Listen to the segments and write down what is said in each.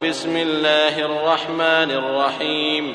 بسم الله الرحمن الرحيم.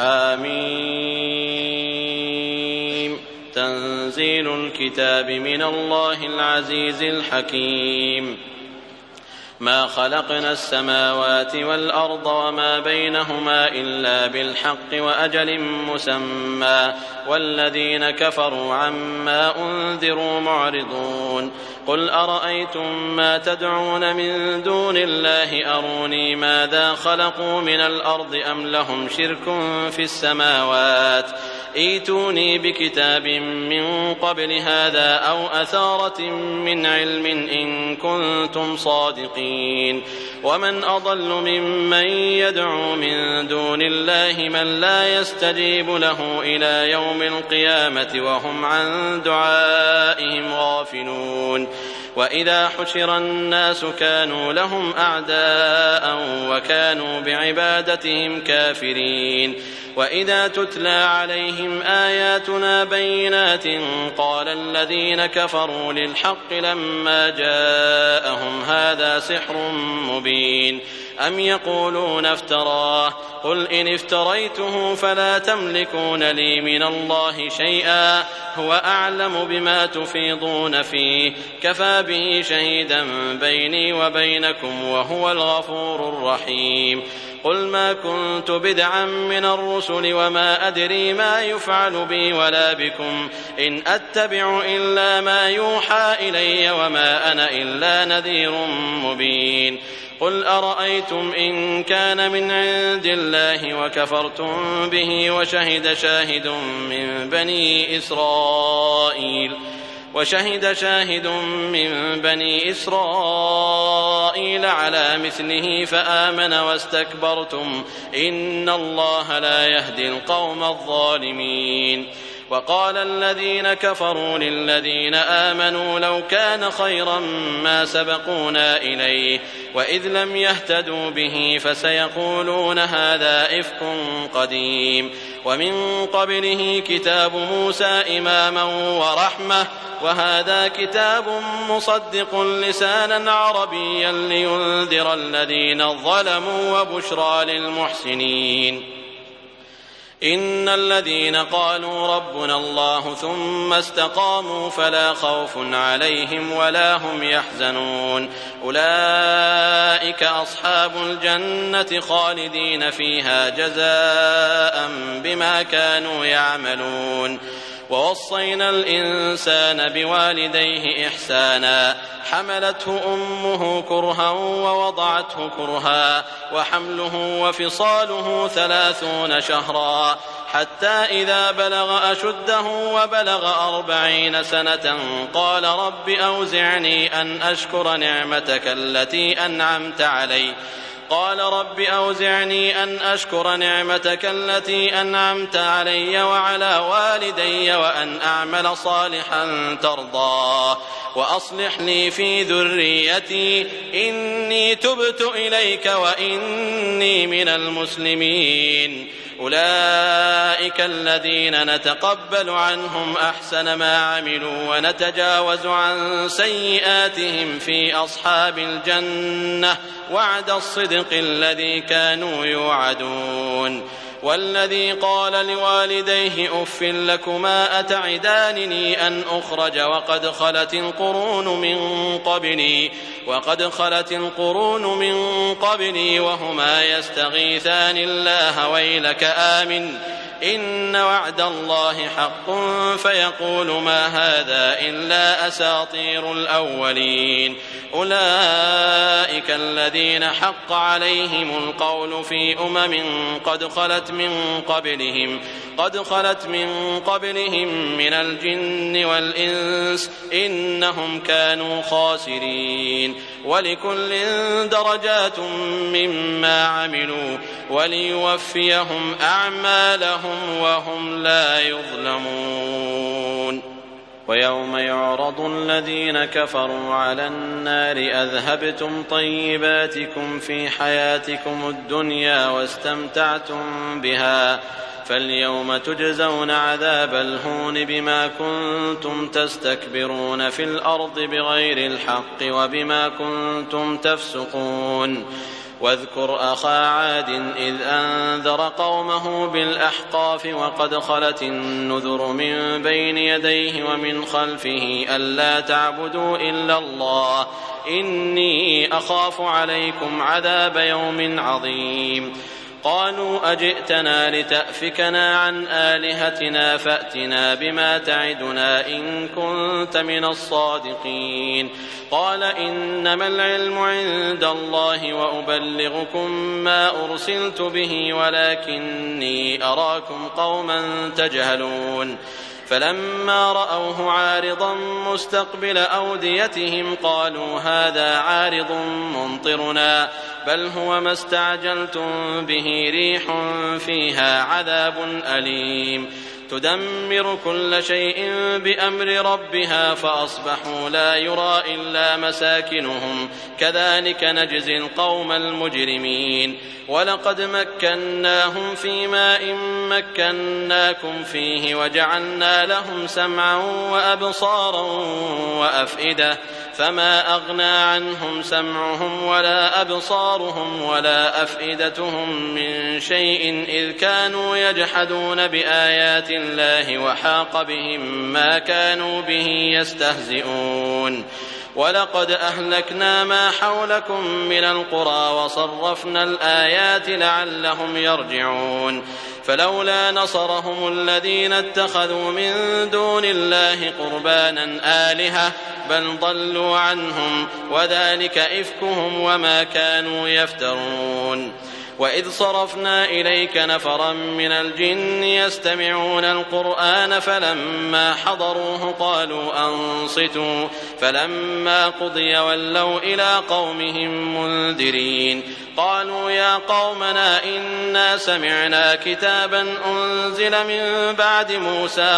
آمين. تنزيل الكتاب من الله العزيز الحكيم. ما خلقنا السماوات والأرض وما بينهما إلا بالحق وأجل مسمى والذين كفروا عما أنذروا معرضون. قل أرأيتم ما تدعون من دون الله أروني ماذا خلقوا من الأرض أم لهم شرك في السماوات ائتوني بكتاب من قبل هذا أو أثارة من علم إن كنتم صادقين. ومن أضل ممن يدعو من دون الله من لا يستجيب له إلى يوم القيامة وهم عن دعائهم غافلون. وإذا حشر الناس كانوا لهم أعداء وكانوا بعبادتهم كافرين. وإذا تتلى عليهم آياتنا بينات قال الذين كفروا للحق لما جاءهم هذا سحر مبين أم يقولون افتراه قل إن افتريته فلا تملكون لي من الله شيئا هو أعلم بما تفيضون فيه كفى به شهيدا بيني وبينكم وهو الغفور الرحيم. قل ما كنت بدعا من الرسل وما أدري ما يفعل بي ولا بكم إن أتبع إلا ما يوحى إلي وما أنا إلا نذير مبين. قل أرأيتم إن كان من عند الله وكفرتم به وشهد شاهد من بني إسرائيل على مثله فآمن واستكبرتم إن الله لا يهدي القوم الظالمين. وقال الذين كفروا للذين آمنوا لو كان خيرا ما سبقونا إليه وإذ لم يهتدوا به فسيقولون هذا إفك قديم. ومن قبله كتاب موسى إماما ورحمة وهذا كتاب مصدق لسانا عربيا لينذر الذين ظلموا وبشرى للمحسنين. إن الذين قالوا ربنا الله ثم استقاموا فلا خوف عليهم ولا هم يحزنون أولئك أصحاب الجنة خالدين فيها جزاء بما كانوا يعملون. ووصينا الإنسان بوالديه إحسانا حملته أمه كرها ووضعته كرها وحمله وفصاله 30 شهرا حتى إذا بلغ أشده وبلغ 40 سنة قال رب أوزعني أن أشكر نعمتك التي أنعمت علي وعلى والدي وأن أعمل صالحا ترضاه وأصلح لي في ذريتي إني تبت إليك وإني من المسلمين. أولئك الذين نتقبل عنهم أحسن ما عملوا ونتجاوز عن سيئاتهم في أصحاب الجنة وعد الصدق الذي كانوا يوعدون. والذي قال لوالديه أف لكما أتعدانني أن أخرج وقد خلت القرون من قبلي وهما يستغيثان الله ويلك آمن إن وعد الله حق فيقول ما هذا إلا أساطير الأولين. أولئك الذين حق عليهم القول في قد خلت من قبلهم من الجن والإنس إنهم كانوا خاسرين. ولكل درجات مما عملوا وليوفيهم أعمالهم وهم لا يظلمون. ويوم يعرض الذين كفروا على النار أذهبتم طيباتكم في حياتكم الدنيا واستمتعتم بها فاليوم تجزون عذاب الهون بما كنتم تستكبرون في الأرض بغير الحق وبما كنتم تفسقون. واذكر أخا عاد إذ أنذر قومه بالأحقاف وقد خلت النذر من بين يديه ومن خلفه ألا تعبدوا إلا الله إني أخاف عليكم عذاب يوم عظيم قالوا أجئتنا لتأفكنا عن آلهتنا فأتنا بما تعدنا إن كنت من الصادقين قال إنما العلم عند الله وأبلغكم ما أرسلت به ولكني أراكم قوما تجهلون فلما رأوه عارضا مستقبل أوديتهم قالوا هذا عارض ممطرنا بل هو ما استعجلتم به ريح فيها عذاب أليم تدمر كل شيء بأمر ربها فأصبحوا لا يرى إلا مساكنهم كذلك نجزي القوم المجرمين ولقد مكناهم في ماء مكناكم فيه وجعلنا لهم سمعا وأبصارا وأفئدة فما أغنى عنهم سمعهم ولا أبصارهم ولا أفئدتهم من شيء إذ كانوا يجحدون بآيات الله وحاق بهم ما كانوا به يستهزئون ولقد أهلكنا ما حولكم من القرى وصرفنا الآيات لعلهم يرجعون فلولا نصرهم الذين اتخذوا من دون الله قربانا آلهة بل ضلوا عنهم وذلك إفكهم وما كانوا يفترون وإذ صرفنا إليك نفرا من الجن يستمعون القرآن فلما حضروه قالوا أنصتوا فلما قضي ولوا إلى قومهم منذرين قالوا يا قومنا إنا سمعنا كتابا أنزل من بعد موسى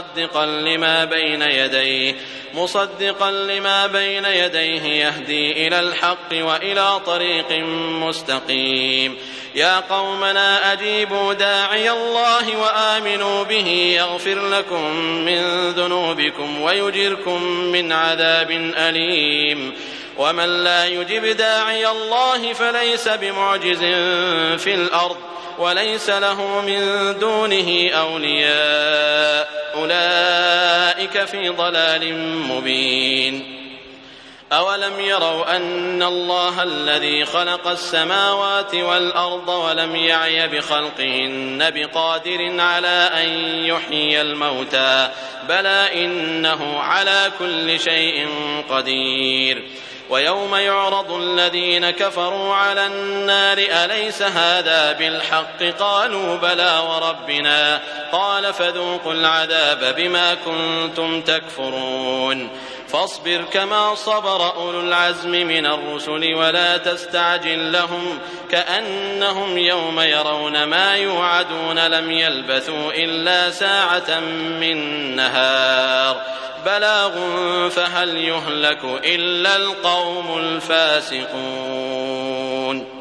مصدقا لما بين يديه يهدي إلى الحق وإلى طريق مستقيم يا قومنا أجيبوا داعي الله وآمنوا به يغفر لكم من ذنوبكم ويجركم من عذاب أليم ومن لا يجب داعي الله فليس بمعجز في الأرض وليس له من دونه أولياء أولئك في ضلال مبين أولم يروا أن الله الذي خلق السماوات والأرض ولم يعي بخلقهن بقادر على أن يحيي الموتى بلى إنه على كل شيء قدير ويوم يعرض الذين كفروا على النار أليس هذا بالحق قالوا بلى وربنا قال فذوقوا العذاب بما كنتم تكفرون فاصبر كما صبر أولو العزم من الرسل ولا تستعجل لهم كأنهم يوم يرون ما يوعدون لم يلبثوا إلا ساعة من نهار بلاغ فهل يهلك إلا القوم الفاسقون